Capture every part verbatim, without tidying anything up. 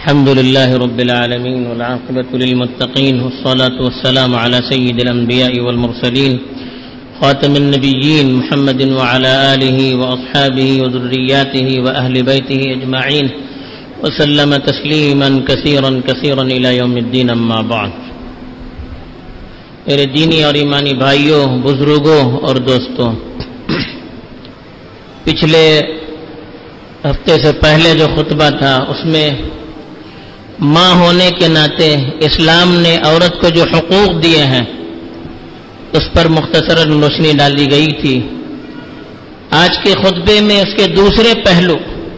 الحمد لله رب العالمين والعاقبة للمتقين والصلاة والسلام على سيد الأنبياء والمرسلين خاتم النبيين محمد وعلى آله وأصحابه وذرياته وأهل بيته أجمعين وسلم تسليما كثيرا كثيرا إلى يوم الدين أما بعد. میرے دینی اور ایمانی بھائیوں، بزرگوں اور دوستوں، پچھلے ہفتے سے پہلے جو خطبہ تھا اس میں ماں ہونے کے ناطے اسلام نے عورت کو جو حقوق دیے ہیں اس پر مختصراً روشنی ڈالی گئی تھی. آج کے خطبے میں اس کے دوسرے پہلو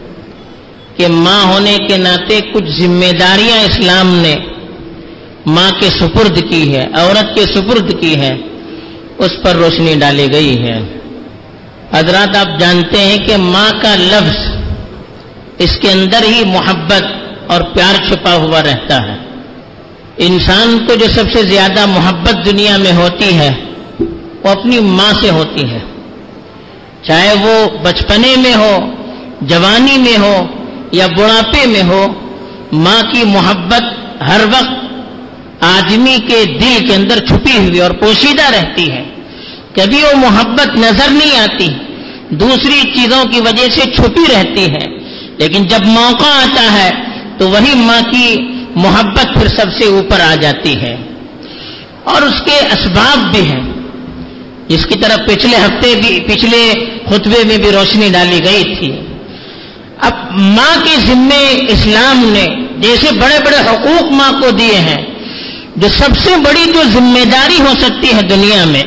کہ ماں ہونے کے ناطے کچھ ذمہ داریاں اسلام نے ماں کے سپرد کی ہے، عورت کے سپرد کی ہے، اس پر روشنی ڈالی گئی ہے. حضرات، آپ جانتے ہیں کہ ماں کا لفظ اس کے اندر ہی محبت اور پیار چھپا ہوا رہتا ہے. انسان کو جو سب سے زیادہ محبت دنیا میں ہوتی ہے وہ اپنی ماں سے ہوتی ہے، چاہے وہ بچپنے میں ہو، جوانی میں ہو یا بڑھاپے میں ہو. ماں کی محبت ہر وقت آدمی کے دل کے اندر چھپی ہوئی اور پوشیدہ رہتی ہے. کبھی وہ محبت نظر نہیں آتی، دوسری چیزوں کی وجہ سے چھپی رہتی ہے، لیکن جب موقع آتا ہے تو وہی ماں کی محبت پھر سب سے اوپر آ جاتی ہے. اور اس کے اسباب بھی ہیں جس کی طرف پچھلے ہفتے بھی پچھلے خطبے میں بھی روشنی ڈالی گئی تھی. اب ماں کے ذمے اسلام نے جیسے بڑے بڑے حقوق ماں کو دیے ہیں، جو سب سے بڑی جو ذمہ داری ہو سکتی ہے دنیا میں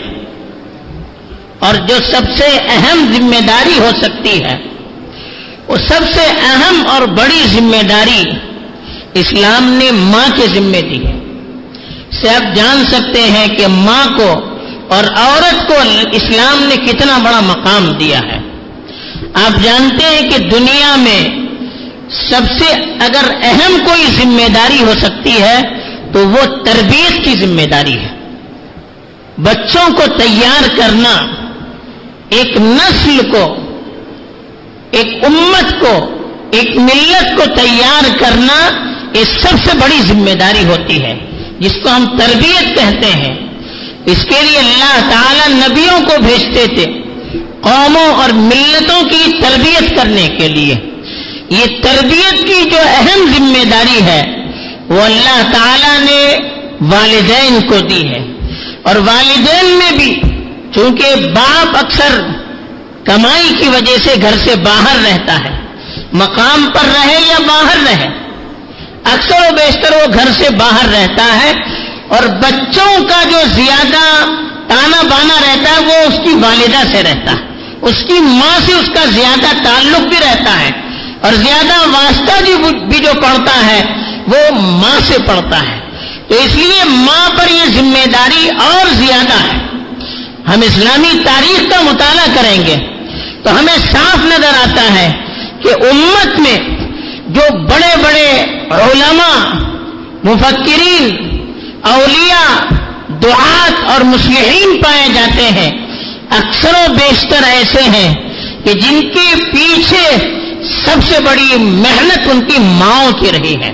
اور جو سب سے اہم ذمہ داری ہو سکتی ہے، وہ سب سے اہم اور بڑی ذمہ داری اسلام نے ماں کے ذمے دی ہے. سے آپ جان سکتے ہیں کہ ماں کو اور عورت کو اسلام نے کتنا بڑا مقام دیا ہے. آپ جانتے ہیں کہ دنیا میں سب سے اگر اہم کوئی ذمہ داری ہو سکتی ہے تو وہ تربیت کی ذمہ داری ہے. بچوں کو تیار کرنا، ایک نسل کو، ایک امت کو، ایک ملت کو تیار کرنا، یہ سب سے بڑی ذمہ داری ہوتی ہے جس کو ہم تربیت کہتے ہیں. اس کے لیے اللہ تعالی نبیوں کو بھیجتے تھے قوموں اور ملتوں کی تربیت کرنے کے لیے. یہ تربیت کی جو اہم ذمہ داری ہے وہ اللہ تعالی نے والدین کو دی ہے. اور والدین میں بھی چونکہ باپ اکثر کمائی کی وجہ سے گھر سے باہر رہتا ہے، مقام پر رہے یا باہر رہے، اکثر و بیشتر وہ گھر سے باہر رہتا ہے، اور بچوں کا جو زیادہ تانا بانا رہتا ہے وہ اس کی والدہ سے رہتا ہے. اس کی ماں سے اس کا زیادہ تعلق بھی رہتا ہے، اور زیادہ واسطہ بھی جو پڑتا ہے وہ ماں سے پڑتا ہے. تو اس لیے ماں پر یہ ذمہ داری اور زیادہ ہے. ہم اسلامی تاریخ کا مطالعہ کریں گے تو ہمیں صاف نظر آتا ہے کہ امت میں جو بڑے بڑے علماء، مفکرین، اولیاء، دعات اور مصلحین پائے جاتے ہیں، اکثر و بیشتر ایسے ہیں کہ جن کے پیچھے سب سے بڑی محنت ان کی ماؤں کی رہی ہے.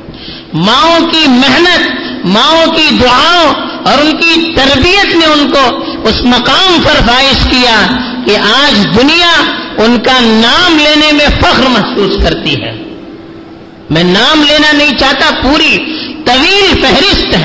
ماؤں کی محنت، ماؤں کی دعاؤں اور ان کی تربیت نے ان کو اس مقام پر فائز کیا کہ آج دنیا ان کا نام لینے میں فخر محسوس کرتی ہے. میں نام لینا نہیں چاہتا، پوری طویل فہرست ہے.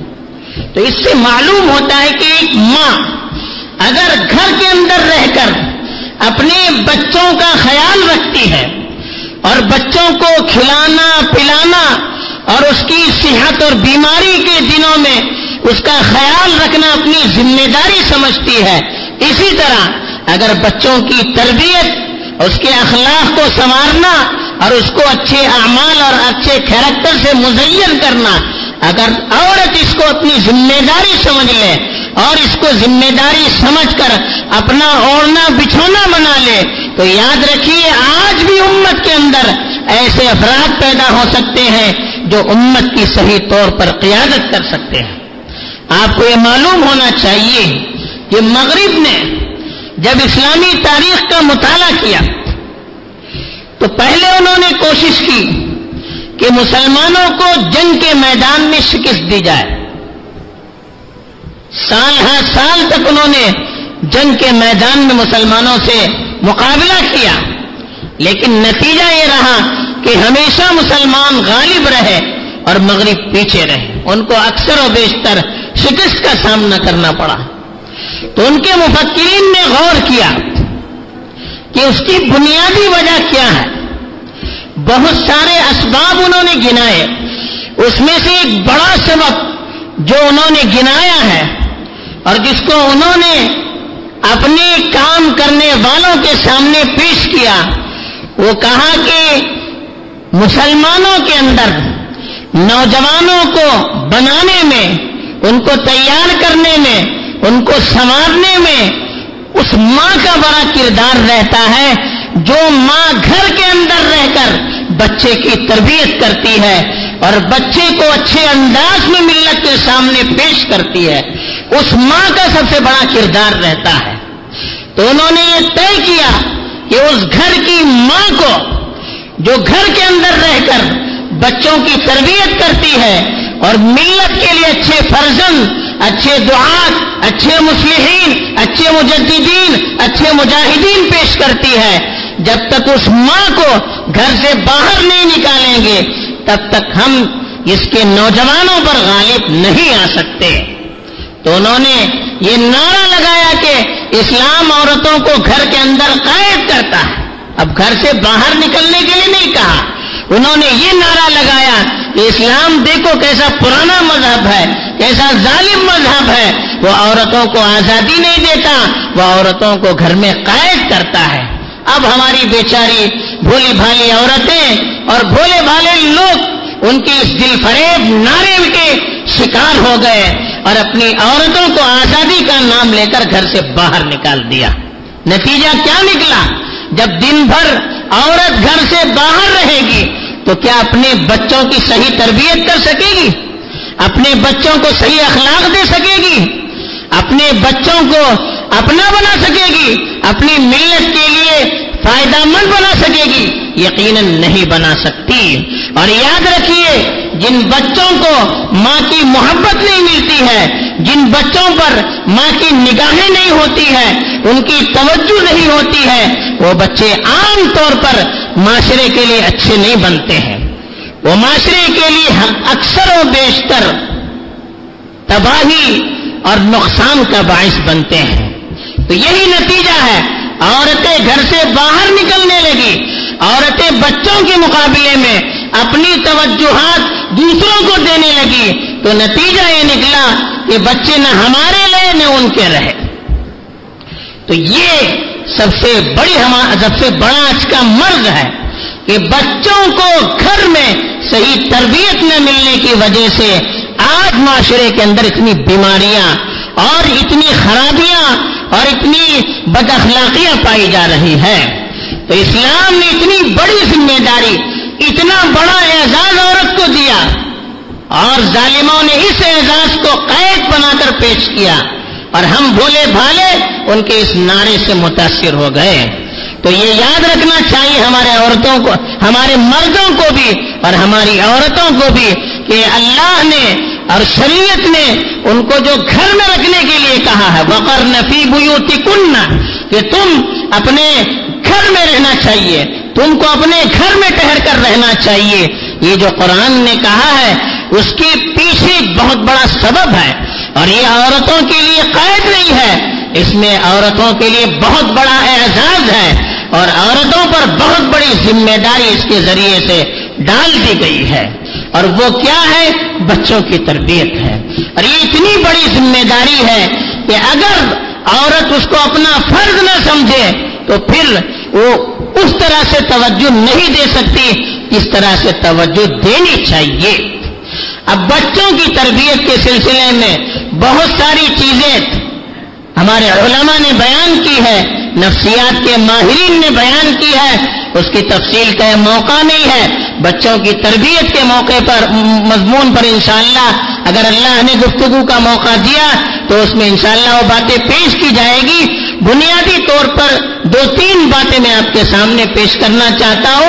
تو اس سے معلوم ہوتا ہے کہ ایک ماں اگر گھر کے اندر رہ کر اپنے بچوں کا خیال رکھتی ہے اور بچوں کو کھلانا پلانا اور اس کی صحت اور بیماری کے دنوں میں اس کا خیال رکھنا اپنی ذمہ داری سمجھتی ہے، اسی طرح اگر بچوں کی تربیت، اس کے اخلاق کو سنوارنا اور اس کو اچھے اعمال اور اچھے کیریکٹر سے مزین کرنا، اگر عورت اس کو اپنی ذمہ داری سمجھ لے اور اس کو ذمہ داری سمجھ کر اپنا اوڑھنا بچھونا بنا لے تو یاد رکھیے آج بھی امت کے اندر ایسے افراد پیدا ہو سکتے ہیں جو امت کی صحیح طور پر قیادت کر سکتے ہیں. آپ کو یہ معلوم ہونا چاہیے کہ مغرب نے جب اسلامی تاریخ کا مطالعہ کیا تو پہلے انہوں نے کوشش کی کہ مسلمانوں کو جنگ کے میدان میں شکست دی جائے. سال ہر سال تک انہوں نے جنگ کے میدان میں مسلمانوں سے مقابلہ کیا، لیکن نتیجہ یہ رہا کہ ہمیشہ مسلمان غالب رہے اور مغرب پیچھے رہے. ان کو اکثر و بیشتر شکست کا سامنا کرنا پڑا. تو ان کے مفکرین نے غور کیا کہ اس کی بنیادی وجہ کیا ہے. بہت سارے اسباب انہوں نے گنائے، اس میں سے ایک بڑا سبب جو انہوں نے گنایا ہے اور جس کو انہوں نے اپنے کام کرنے والوں کے سامنے پیش کیا، وہ کہا کہ مسلمانوں کے اندر نوجوانوں کو بنانے میں، ان کو تیار کرنے میں، ان کو سنوارنے میں اس ماں کا بڑا کردار رہتا ہے جو ماں گھر کے اندر رہ کر بچے کی تربیت کرتی ہے اور بچے کو اچھے انداز میں ملت کے سامنے پیش کرتی ہے. اس ماں کا سب سے بڑا کردار رہتا ہے. تو انہوں نے یہ طے کیا کہ اس گھر کی ماں کو جو گھر کے اندر رہ کر بچوں کی تربیت کرتی ہے اور ملت کے لیے اچھے فرزند، اچھے دعات، اچھے مصلحین، اچھے مجددین، اچھے مجاہدین پیش کرتی ہے، جب تک اس ماں کو گھر سے باہر نہیں نکالیں گے تب تک ہم اس کے نوجوانوں پر غالب نہیں آ سکتے. تو انہوں نے یہ نعرہ لگایا کہ اسلام عورتوں کو گھر کے اندر قید کرتا ہے. اب گھر سے باہر نکلنے کے لیے نہیں کہا، انہوں نے یہ نعرہ لگایا کہ اسلام دیکھو کیسا پرانا مذہب ہے، کیسا ظالم مذہب ہے، وہ عورتوں کو آزادی نہیں دیتا، وہ عورتوں کو گھر میں قید کرتا ہے. اب ہماری بیچاری بھولی بھالی عورتیں اور بھولے بھالے لوگ ان کے اس دل فریب نعرے کے شکار ہو گئے اور اپنی عورتوں کو آزادی کا نام لے کر گھر سے باہر نکال دیا. نتیجہ کیا نکلا؟ جب دن بھر عورت گھر سے باہر رہے گی تو کیا اپنے بچوں کی صحیح تربیت کر سکے گی؟ اپنے بچوں کو صحیح اخلاق دے سکے گی؟ اپنے بچوں کو اپنا بنا سکے گی؟ اپنی ملت کے لیے فائدہ مند بنا سکے گی؟ یقیناً نہیں بنا سکتی. اور یاد رکھیے، جن بچوں کو ماں کی محبت نہیں ملتی ہے، جن بچوں پر ماں کی نگاہیں نہیں ہوتی ہے، ان کی توجہ نہیں ہوتی ہے، وہ بچے عام طور پر معاشرے کے لیے اچھے نہیں بنتے ہیں. وہ معاشرے کے لیے اکثر و بیشتر تباہی اور نقصان کا باعث بنتے ہیں. تو یہی نتیجہ ہے. عورتیں گھر سے باہر نکلنے لگی، عورتیں بچوں کے مقابلے میں اپنی توجہات دوسروں کو دینے لگی، تو نتیجہ یہ نکلا کہ بچے نہ ہمارے رہے نہ ان کے رہے. تو یہ سب سے بڑی سب سے بڑا آج کا مرض ہے کہ بچوں کو گھر میں صحیح تربیت نہ ملنے کی وجہ سے آج معاشرے کے اندر اتنی بیماریاں اور اتنی خرابیاں اور اتنی بد اخلاقیاں پائی جا رہی ہے. تو اسلام نے اتنی بڑی ذمہ داری، اتنا بڑا اعزاز عورت کو دیا اور ظالموں نے اس اعزاز کو قید بنا کر پیش کیا اور ہم بھولے بھالے ان کے اس نعرے سے متاثر ہو گئے. تو یہ یاد رکھنا چاہیے ہمارے عورتوں کو، ہمارے مردوں کو بھی اور ہماری عورتوں کو بھی کہ اللہ نے اور شریعت نے ان کو جو گھر میں رکھنے کے لیے کہا ہے، وَقَرْنَ فِي بُيُوتِكُنَّ، کہ تم اپنے گھر میں رہنا چاہیے، تم کو اپنے گھر میں ٹھہر کر رہنا چاہیے. یہ جو قرآن نے کہا ہے اس کے پیچھے بہت بڑا سبب ہے اور یہ عورتوں کے لیے قید نہیں ہے، اس میں عورتوں کے لیے بہت بڑا اعزاز ہے اور عورتوں پر بہت بڑی ذمہ داری اس کے ذریعے سے ڈال دی گئی ہے. اور وہ کیا ہے؟ بچوں کی تربیت ہے. اور یہ اتنی بڑی ذمہ داری ہے کہ اگر عورت اس کو اپنا فرض نہ سمجھے تو پھر وہ اس طرح سے توجہ نہیں دے سکتی اس طرح سے توجہ دینی چاہیے. اب بچوں کی تربیت کے سلسلے میں بہت ساری چیزیں ہمارے علماء نے بیان کی ہے، نفسیات کے ماہرین نے بیان کی ہے، اس کی تفصیل کا موقع نہیں ہے. بچوں کی تربیت کے موقع پر مضمون پر انشاءاللہ اگر اللہ نے گفتگو کا موقع دیا تو اس میں انشاءاللہ وہ باتیں پیش کی جائے گی. بنیادی طور پر دو تین باتیں میں آپ کے سامنے پیش کرنا چاہتا ہوں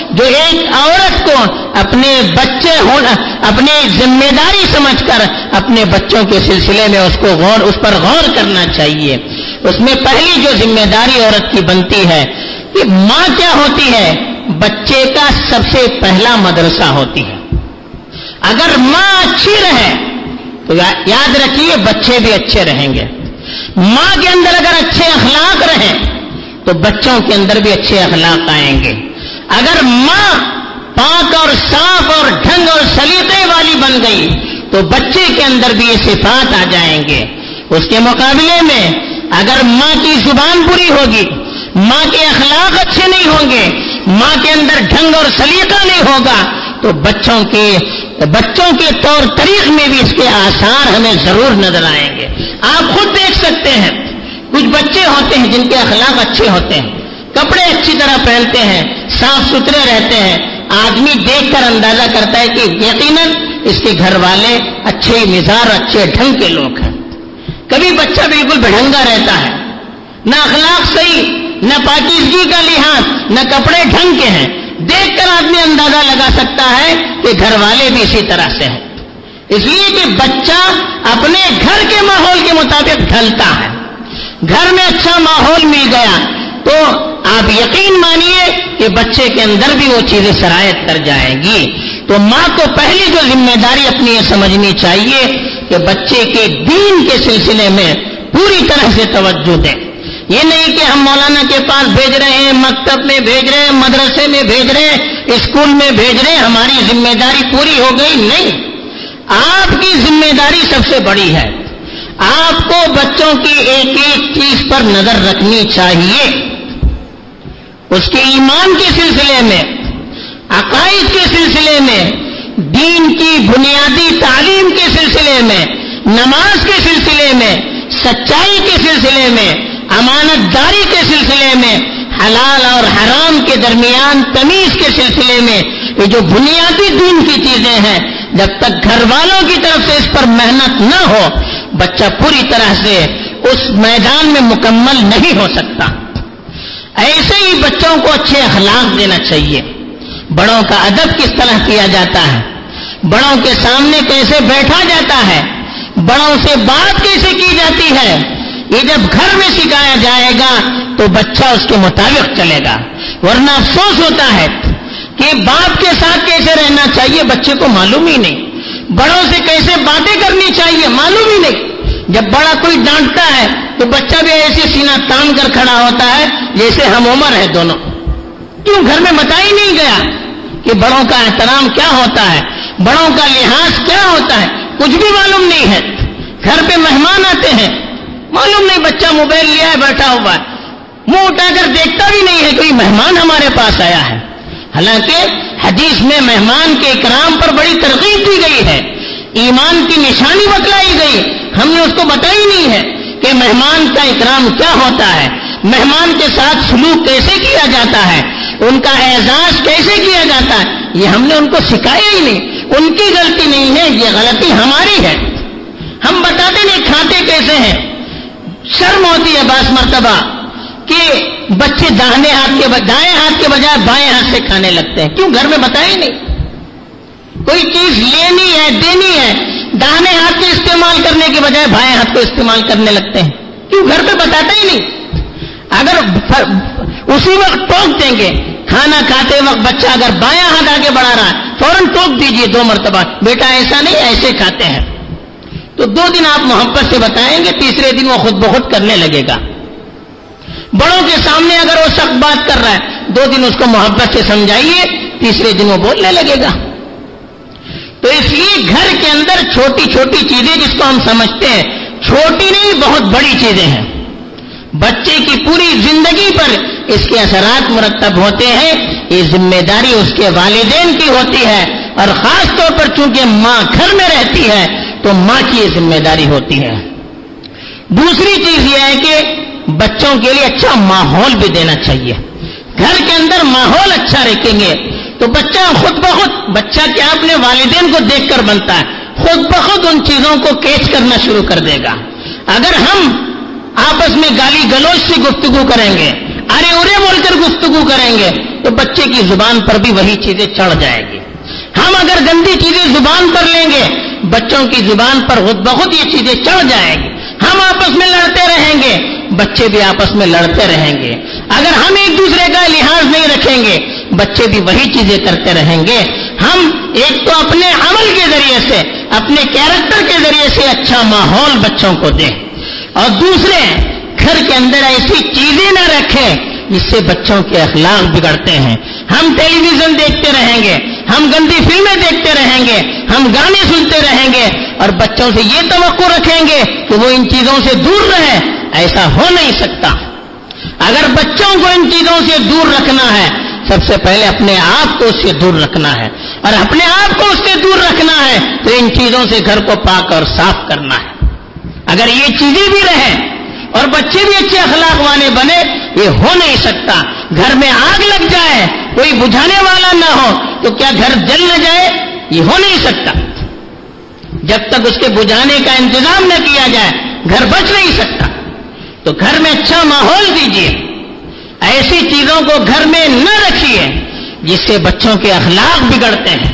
جو ایک عورت کو اپنے بچے ہونا اپنی ذمہ داری سمجھ کر اپنے بچوں کے سلسلے میں اس کو غور اس پر غور کرنا چاہیے. اس میں پہلی جو ذمہ داری عورت کی بنتی ہے کہ ماں کیا ہوتی ہے؟ بچے کا سب سے پہلا مدرسہ ہوتی ہے. اگر ماں اچھی رہے تو یاد رکھیے بچے بھی اچھے رہیں گے. ماں کے اندر اگر اچھے اخلاق رہیں تو بچوں کے اندر بھی اچھے اخلاق آئیں گے. اگر ماں پاک اور صاف اور ڈھنگ اور سلیقے والی بن گئی تو بچے کے اندر بھی یہ صفات آ جائیں گے. اس کے مقابلے میں اگر ماں کی زبان بری ہوگی، ماں کے اخلاق اچھے نہیں ہوں گے، ماں کے اندر ڈھنگ اور سلیقہ نہیں ہوگا تو بچوں کے بچوں کے طور طریق میں بھی اس کے آثار ہمیں ضرور نظر آئیں گے. آپ خود دیکھ سکتے ہیں کچھ بچے ہوتے ہیں جن کے اخلاق اچھے ہوتے ہیں، کپڑے اچھی طرح پہنتے ہیں، صاف ستھرے رہتے ہیں. آدمی دیکھ کر اندازہ کرتا ہے کہ یقیناً اس کے گھر والے اچھے مزاج اچھے ڈھنگ کے لوگ ہیں. کبھی بچہ بالکل بھڑنگا رہتا ہے، نہ اخلاق صحیح، نہ پاکیزگی کا لحاظ، نہ کپڑے ڈھنگ کے ہیں. دیکھ کر آدمی اندازہ لگا سکتا ہے کہ گھر والے بھی اسی طرح سے ہیں. اس لیے کہ بچہ اپنے گھر کے ماحول کے مطابق ڈھلتا ہے. گھر میں اچھا ماحول مل گیا تو آپ یقین مانیے کہ بچے کے اندر بھی وہ چیزیں سرایت کر جائیں گی. تو ماں کو پہلی جو ذمہ داری اپنی یہ سمجھنی چاہیے کہ بچے کے دین کے سلسلے میں پوری طرح سے توجہ دیں. یہ نہیں کہ ہم مولانا کے پاس بھیج رہے ہیں، مکتب میں بھیج رہے ہیں، مدرسے میں بھیج رہے ہیں، اسکول میں بھیج رہے ہیں، ہماری ذمہ داری پوری ہو گئی. نہیں، آپ کی ذمہ داری سب سے بڑی ہے. آپ کو بچوں کی ایک ایک چیز پر نظر رکھنی چاہیے. اس کے ایمان کے سلسلے میں، عقائد کے سلسلے میں، دین کی بنیادی تعلیم کے سلسلے میں، نماز کے سلسلے میں، سچائی کے سلسلے میں، امانت داری کے سلسلے میں، حلال اور حرام کے درمیان تمیز کے سلسلے میں، یہ جو بنیادی دین کی چیزیں ہیں، جب تک گھر والوں کی طرف سے اس پر محنت نہ ہو بچہ پوری طرح سے اس میدان میں مکمل نہیں ہو سکتا. ایسے ہی بچوں کو اچھے اخلاق دینا چاہیے. بڑوں کا ادب کس طرح کیا جاتا ہے، بڑوں کے سامنے کیسے بیٹھا جاتا ہے، بڑوں سے بات کیسے کی جاتی ہے، یہ جب گھر میں سکھایا جائے گا تو بچہ اس کے مطابق چلے گا. ورنہ افسوس ہوتا ہے کہ باپ کے ساتھ کیسے رہنا چاہیے بچے کو معلوم ہی نہیں، بڑوں سے کیسے باتیں کرنی چاہیے معلوم ہی نہیں. جب بڑا کوئی ڈانٹتا ہے تو بچہ بھی ایسے سینہ تان کر کھڑا ہوتا ہے جیسے ہم عمر ہے دونوں. کیوں؟ گھر میں بتا ہی نہیں گیا کہ بڑوں کا احترام کیا ہوتا ہے، بڑوں کا لحاظ کیا ہوتا ہے، کچھ بھی معلوم نہیں ہے. گھر پہ مہمان آتے ہیں، معلوم نہیں، بچہ موبائل لیا ہے بیٹھا ہوا ہے، منہ اٹھا کر دیکھتا بھی نہیں ہے کوئی مہمان ہمارے پاس آیا ہے. حالانکہ حدیث میں مہمان کے اکرام پر بڑی ترغیب دی گئی ہے، ایمان کی نشانی بتلائی گئی. ہم نے اس کو بتائی نہیں ہے کہ مہمان کا اکرام کیا ہوتا ہے، مہمان کے ساتھ سلوک کیسے کیا جاتا ہے، ان کا اعزاز کیسے کیا جاتا ہے. یہ ہم نے ان کو سکھایا ہی نہیں. ان کی غلطی نہیں ہے، یہ غلطی ہماری ہے. ہم بتاتے نہیں کھاتے کیسے ہیں. شرم ہوتی ہے بعض مرتبہ کہ بچے داہنے ہاتھ کے دائیں ہاتھ کے بجائے بائیں ہاتھ سے کھانے لگتے ہیں. کیوں؟ گھر میں بتایا ہی نہیں. کوئی چیز لینی ہے، دینی ہے، داہنے ہاتھ کے استعمال کرنے کے بجائے بائیں ہاتھ کو استعمال کرنے لگتے ہیں. کیوں؟ گھر پہ بتاتا ہی نہیں. اگر اسی وقت ٹوک دیں گے، کھانا کھاتے وقت بچہ اگر بایاں ہاتھ آگے بڑھا رہا ہے فوراً ٹوک دیجئے دو مرتبہ، بیٹا ایسا نہیں ایسے کھاتے ہیں. تو دو دن آپ محبت سے بتائیں گے، تیسرے دن وہ خود بخود کرنے لگے گا. بڑوں کے سامنے اگر وہ سخت بات کر رہا ہے، دو دن اس کو محبت سے سمجھائیے، تیسرے دن وہ بولنے لگے گا. تو اس لیے گھر کے اندر چھوٹی چھوٹی چیزیں جس کو ہم سمجھتے ہیں چھوٹی نہیں، بہت بڑی چیزیں ہیں. بچے کی پوری زندگی پر اس کے اثرات مرتب ہوتے ہیں. یہ ذمہ داری اس کے والدین کی ہوتی ہے، اور خاص طور پر چونکہ ماں گھر میں رہتی ہے تو ماں کی یہ ذمہ داری ہوتی ہے. دوسری چیز یہ ہے کہ بچوں کے لیے اچھا ماحول بھی دینا چاہیے. گھر کے اندر ماحول اچھا رکھیں گے تو بچہ خود بخود، بچہ کیا اپنے والدین کو دیکھ کر بنتا ہے، خود بخود ان چیزوں کو کیچ کرنا شروع کر دے گا. اگر ہم آپس میں گالی گلوچ سے گفتگو کریں گے، ارے ارے بول کر گفتگو کریں گے، تو بچے کی زبان پر بھی وہی چیزیں چڑھ جائے گی. ہم اگر گندی چیزیں زبان پر لیں گے بچوں کی زبان پر خود بخود یہ چیزیں چڑھ جائیں گی. ہم آپس میں لڑتے رہیں گے بچے بھی آپس میں لڑتے رہیں گے. اگر ہم ایک دوسرے کا لحاظ نہیں رکھیں گے بچے بھی وہی چیزیں کرتے رہیں گے. ہم ایک تو اپنے عمل کے ذریعے سے اپنے کیریکٹر کے ذریعے سے اچھا ماحول بچوں کو دیں اور دوسرے گھر کے اندر ایسی چیزیں نہ رکھیں جس سے بچوں کے اخلاق بگڑتے ہیں. ہم ٹیلی ویژن دیکھتے رہیں گے, ہم گندی فلمیں دیکھتے رہیں گے, ہم گانے سنتے رہیں گے اور بچوں سے یہ توقع رکھیں گے کہ وہ ان چیزوں سے دور رہے. ایسا ہو نہیں سکتا. اگر بچوں کو ان چیزوں سے دور رکھنا ہے سب سے پہلے اپنے آپ کو اس سے دور رکھنا ہے اور اپنے آپ کو اس سے دور رکھنا ہے تو ان چیزوں سے گھر کو پاک اور صاف کرنا ہے. اگر یہ چیزیں بھی رہیں اور بچے بھی اچھے اخلاق والے بنے یہ ہو نہیں سکتا. گھر میں آگ لگ جائے کوئی بجھانے والا نہ ہو تو کیا گھر جل نہ جائے؟ یہ ہو نہیں سکتا. جب تک اس کے بجھانے کا انتظام نہ کیا جائے گھر بچ نہیں سکتا. تو گھر میں اچھا ماحول دیجیے, ایسی چیزوں کو گھر میں نہ رکھیے جس سے بچوں کے اخلاق بگڑتے ہیں.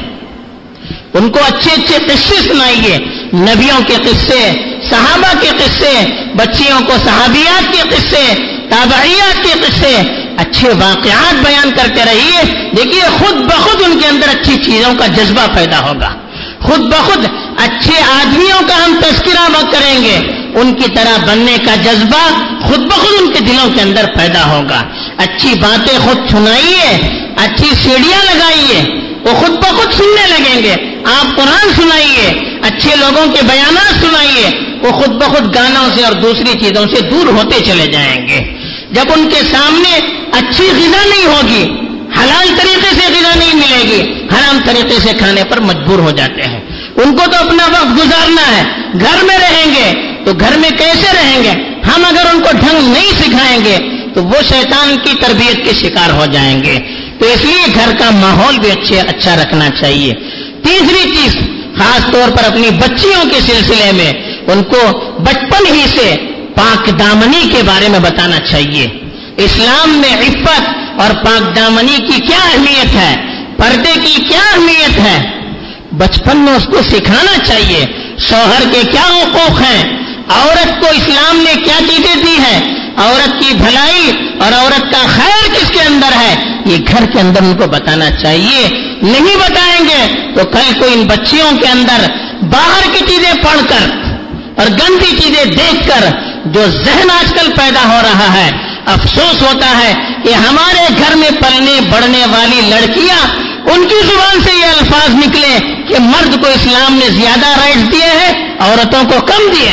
ان کو اچھے اچھے قصے سنائیے, نبیوں کے قصے, صحابہ کے قصے, بچیوں کو صحابیات کے قصے, تابعیات کے قصے, اچھے واقعات بیان کرتے رہیے. دیکھیے خود بخود ان کے اندر اچھی چیزوں کا جذبہ پیدا ہوگا. خود بخود اچھے آدمیوں کا ہم تذکرہ کریں گے, ان کی طرح بننے کا جذبہ خود بخود ان کے دلوں کے اندر پیدا ہوگا. اچھی باتیں خود سنائیے, اچھی سیڑھیاں لگائیے, وہ خود بخود سننے لگیں گے. آپ قرآن سنائیے, اچھے لوگوں کے بیانات سنائیے, وہ خود بخود گانوں سے اور دوسری چیزوں سے دور ہوتے چلے جائیں گے. جب ان کے سامنے اچھی غذا نہیں ہوگی, حلال طریقے سے غذا نہیں ملے گی, حرام طریقے سے کھانے پر مجبور ہو جاتے ہیں. ان کو تو اپنا وقت گزارنا ہے. گھر میں رہیں گے تو گھر میں کیسے رہیں گے؟ ہم اگر ان کو ڈھنگ نہیں سکھائیں گے تو وہ شیطان کی تربیت کے شکار ہو جائیں گے. تو اس لیے گھر کا ماحول بھی اچھے اچھا رکھنا چاہیے. تیسری چیز خاص طور پر اپنی بچیوں کے سلسلے میں ان کو بچپن ہی سے پاک دامنی کے بارے میں بتانا چاہیے. اسلام میں عفت اور پاک دامنی کی کیا اہمیت ہے, پردے کی کیا اہمیت ہے, بچپن میں اس کو سکھانا چاہیے. شوہر کے کیا حقوق ہیں, عورت کو اسلام نے کیا چیزیں دی ہیں, عورت کی بھلائی اور عورت کا خیر کس کے اندر ہے, یہ گھر کے اندر ان کو بتانا چاہیے. نہیں بتائیں گے تو کل کو ان بچیوں کے اندر باہر کی چیزیں پڑھ کر اور گندی چیزیں دیکھ کر جو ذہن آج کل پیدا ہو رہا ہے, افسوس ہوتا ہے کہ ہمارے گھر میں پلنے بڑھنے والی لڑکیاں ان کی زبان سے یہ الفاظ نکلے کہ مرد کو اسلام نے زیادہ رائٹس دیے ہیں, عورتوں کو کم دیے.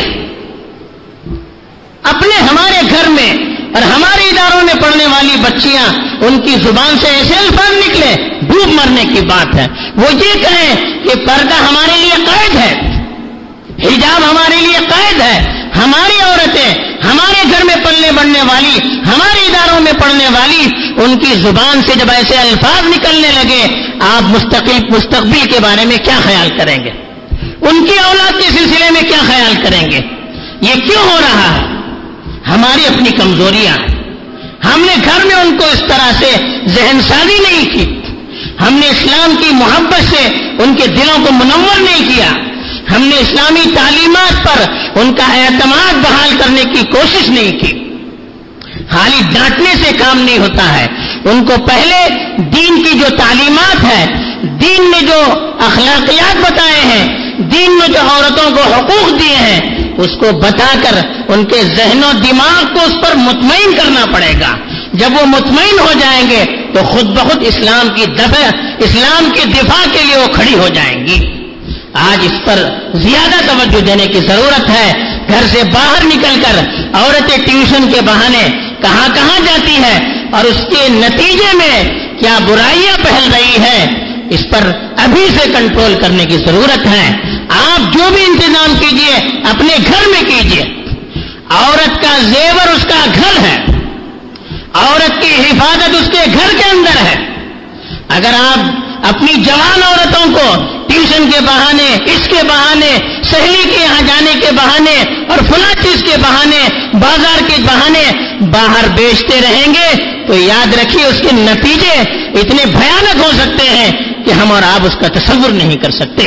اپنے ہمارے گھر میں اور ہمارے اداروں میں پڑھنے والی بچیاں ان کی زبان سے ایسے الفاظ نکلے, ڈوب مرنے کی بات ہے. وہ یہ کہیں کہ پردہ ہمارے لیے قید ہے, حجاب ہمارے لیے قید ہے. ہماری عورتیں ہمارے گھر میں پلنے بڑھنے والی, ہمارے اداروں میں پڑھنے والی, ان کی زبان سے جب ایسے الفاظ نکلنے لگے آپ مستقل مستقبل کے بارے میں کیا خیال کریں گے؟ ان کی اولاد کے سلسلے میں کیا خیال کریں گے؟ یہ کیوں ہو رہا ہے؟ ہماری اپنی کمزوریاں ہیں. ہم نے گھر میں ان کو اس طرح سے ذہن سازی نہیں کی, ہم نے اسلام کی محبت سے ان کے دلوں کو منور نہیں کیا, ہم نے اسلامی تعلیمات پر ان کا اعتماد بحال کرنے کی کوشش نہیں کی. خالی ڈانٹنے سے کام نہیں ہوتا ہے. ان کو پہلے دین کی جو تعلیمات ہے, دین نے جو اخلاقیات بتائے ہیں, دین نے جو عورتوں کو حقوق دیے ہیں, اس کو بتا کر ان کے ذہن و دماغ کو اس پر مطمئن کرنا پڑے گا. جب وہ مطمئن ہو جائیں گے تو خود بخود اسلام کی دفع اسلام کے دفاع کے لیے وہ کھڑی ہو جائیں گی. آج اس پر زیادہ توجہ دینے کی ضرورت ہے. گھر سے باہر نکل کر عورتیں ٹیوشن کے بہانے کہاں کہاں جاتی ہیں اور اس کے نتیجے میں کیا برائیاں پھیل رہی ہیں, اس پر ابھی سے کنٹرول کرنے کی ضرورت ہے. آپ جو بھی انتظام کیجئے اپنے گھر میں کیجئے. عورت کا زیور اس کا گھر ہے, عورت کی حفاظت اس کے گھر کے اندر ہے. اگر آپ اپنی جوان عورتوں کو ٹیوشن فنکشن کے بہانے، اس کے بہانے، سہیلی کے یہاں جانے کے بہانے اور فلاں چیز کے بہانے، بازار کے بہانے باہر بیچتے رہیں گے تو یاد رکھیے اس کے نتیجے اتنے بھیانک ہو سکتے ہیں کہ ہم اور آپ اس کا تصور نہیں کر سکتے۔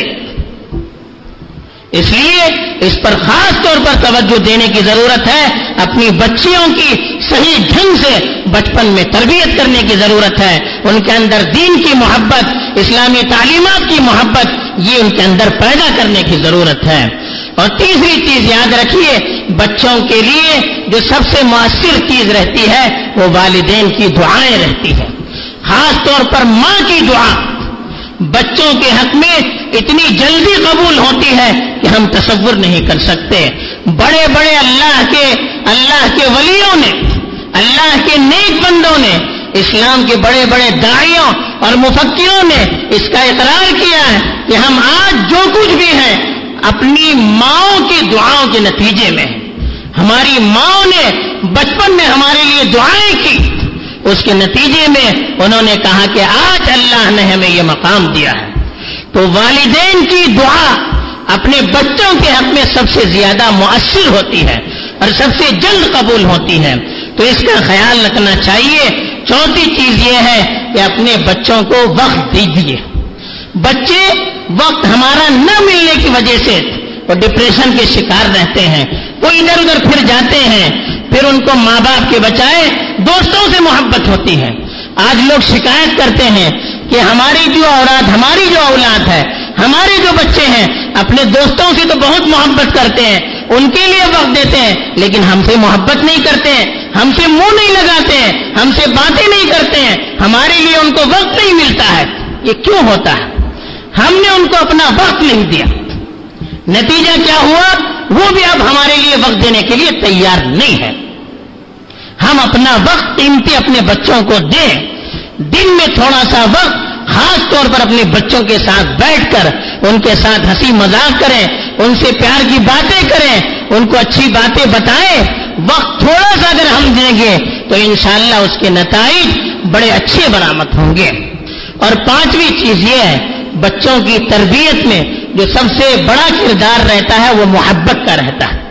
اس لیے اس پر خاص طور پر توجہ دینے کی ضرورت ہے، اپنی بچیوں کی صحیح ڈھنگ سے بچپن میں تربیت کرنے کی ضرورت ہے، ان کے اندر دین کی محبت، اسلامی تعلیمات کی محبت یہ ان کے اندر پیدا کرنے کی ضرورت ہے۔ اور تیسری چیز یاد رکھیے، بچوں کے لیے جو سب سے مؤثر چیز رہتی ہے وہ والدین کی دعائیں رہتی ہیں، خاص طور پر ماں کی دعا بچوں کے حق میں اتنی جلدی قبول ہوتی ہے کہ ہم تصور نہیں کر سکتے۔ بڑے بڑے اللہ کے اللہ کے ولیوں نے، اللہ کے نیک بندوں نے، اسلام کے بڑے بڑے داعیوں اور مفکروں نے اس کا اقرار کیا ہے کہ ہم آج جو کچھ بھی ہیں اپنی ماؤں کی دعاؤں کے نتیجے میں، ہماری ماؤں نے بچپن میں ہمارے لیے دعائیں کی، اس کے نتیجے میں انہوں نے کہا کہ آج اللہ نے ہمیں یہ مقام دیا ہے۔ تو والدین کی دعا اپنے بچوں کے حق میں سب سے زیادہ مؤثر ہوتی ہے اور سب سے جلد قبول ہوتی ہے، تو اس کا خیال رکھنا چاہیے۔ چوتھی چیز یہ ہے کہ اپنے بچوں کو وقت دیجیے۔ بچے وقت ہمارا نہ ملنے کی وجہ سے وہ ڈپریشن کے شکار رہتے ہیں، وہ ادھر ادھر پھر جاتے ہیں، پھر ان کو ماں باپ کے بجائے دوستوں سے محبت ہوتی ہے۔ آج لوگ شکایت کرتے ہیں کہ ہماری جو اولاد ہماری جو اولاد ہے، ہمارے جو بچے ہیں اپنے دوستوں سے تو بہت محبت کرتے ہیں، ان کے لیے وقت دیتے ہیں، لیکن ہم سے محبت نہیں کرتے ہیں، ہم سے منہ نہیں لگاتے ہیں، ہم سے باتیں نہیں کرتے ہیں، ہمارے لیے ان کو وقت نہیں ملتا ہے۔ یہ کیوں ہوتا ہے؟ ہم نے ان کو اپنا وقت نہیں دیا، نتیجہ کیا ہوا؟ وہ بھی اب ہمارے لیے وقت دینے کے لیے تیار نہیں ہے۔ ہم اپنا وقت قیمتی اپنے بچوں کو دیں، دن میں تھوڑا سا وقت خاص طور پر اپنے بچوں کے ساتھ بیٹھ کر ان کے ساتھ ہنسی مذاق کریں، ان سے پیار کی باتیں کریں، ان کو اچھی باتیں بتائیں۔ وقت تھوڑا سا اگر ہم دیں گے تو انشاءاللہ اس کے نتائج بڑے اچھے برآمد ہوں گے۔ اور پانچویں چیز یہ ہے، بچوں کی تربیت میں جو سب سے بڑا کردار رہتا ہے وہ محبت کا رہتا ہے۔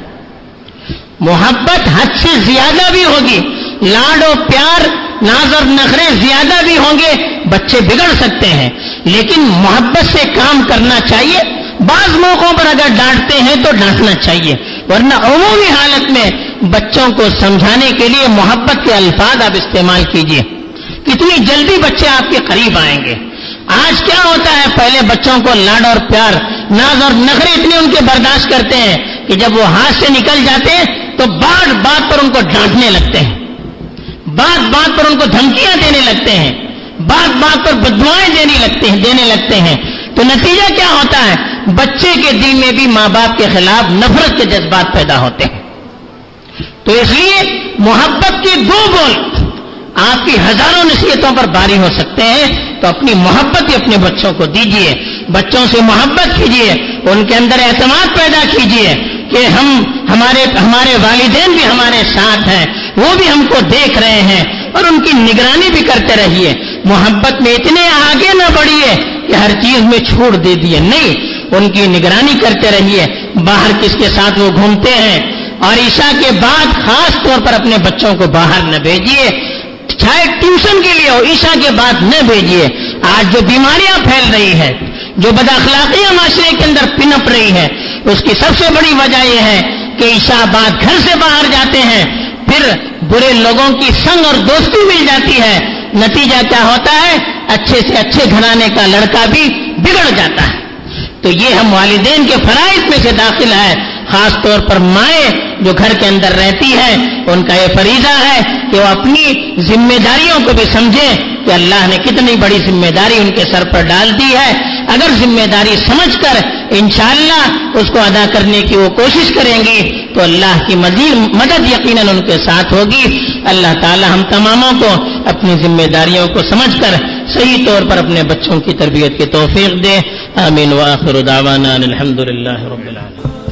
محبت حد سے زیادہ بھی ہوگی، لاڈ و پیار، ناز اور نخرے زیادہ بھی ہوں گے، بچے بگڑ سکتے ہیں، لیکن محبت سے کام کرنا چاہیے۔ بعض موقعوں پر اگر ڈانٹتے ہیں تو ڈانٹنا چاہیے، ورنہ عمومی حالت میں بچوں کو سمجھانے کے لیے محبت کے الفاظ آپ استعمال کیجیے، کتنی جلدی بچے آپ کے قریب آئیں گے۔ آج کیا ہوتا ہے، پہلے بچوں کو لاڈ اور پیار، ناز اور نخرے اتنے ان کے برداشت کرتے ہیں کہ جب وہ ہاتھ سے نکل جاتے ہیں تو بات بات پر ان کو ڈانٹنے لگتے ہیں، بات بات پر ان کو دھمکیاں دینے لگتے ہیں، بات بات پر بددعائیں دینے لگتے ہیں دینے لگتے ہیں تو نتیجہ کیا ہوتا ہے؟ بچے کے دل میں بھی ماں باپ کے خلاف نفرت کے جذبات پیدا ہوتے ہیں۔ تو اس لیے محبت کے دو بول آپ کی ہزاروں نصیحتوں پر باری ہو سکتے ہیں، تو اپنی محبت ہی اپنے بچوں کو دیجیے، بچوں سے محبت کیجیے، ان کے اندر اعتماد پیدا کیجیے کہ ہم ہمارے ہمارے والدین بھی ہمارے ساتھ ہیں، وہ بھی ہم کو دیکھ رہے ہیں، اور ان کی نگرانی بھی کرتے رہیے۔ محبت میں اتنے آگے نہ بڑھیے کہ ہر چیز میں چھوڑ دے دیے، نہیں، ان کی نگرانی کرتے رہیے، باہر کس کے ساتھ وہ گھومتے ہیں، اور عشاء کے بعد خاص طور پر اپنے بچوں کو باہر نہ بھیجیے، چاہے ٹیوشن کے لیے ہو، عشاء کے بعد نہ بھیجیے۔ آج جو بیماریاں پھیل رہی ہے، جو بد اخلاقیاں معاشرے کے اندر پنپ رہی ہے، اس کی سب سے بڑی وجہ یہ ہے کہ عشاء بعد گھر سے باہر جاتے ہیں، پھر برے لوگوں کی سنگ اور دوستی مل جاتی ہے، نتیجہ کیا ہوتا ہے؟ اچھے سے اچھے گھرانے کا لڑکا بھی بگڑ جاتا ہے۔ تو یہ ہم والدین کے فرائض میں سے داخل ہے، خاص طور پر مائیں جو گھر کے اندر رہتی ہیں، ان کا یہ فریضہ ہے کہ وہ اپنی ذمہ داریوں کو بھی سمجھیں کہ اللہ نے کتنی بڑی ذمہ داری ان کے سر پر ڈال دی ہے۔ اگر ذمہ داری سمجھ کر انشاءاللہ اس کو ادا کرنے کی وہ کوشش کریں گی تو اللہ کی مزید مدد یقیناً ان کے ساتھ ہوگی۔ اللہ تعالی ہم تماموں کو اپنی ذمہ داریوں کو سمجھ کر صحیح طور پر اپنے بچوں کی تربیت کی توفیق دے۔ آمین وآخر دعوانا الحمدللہ رب العالمین۔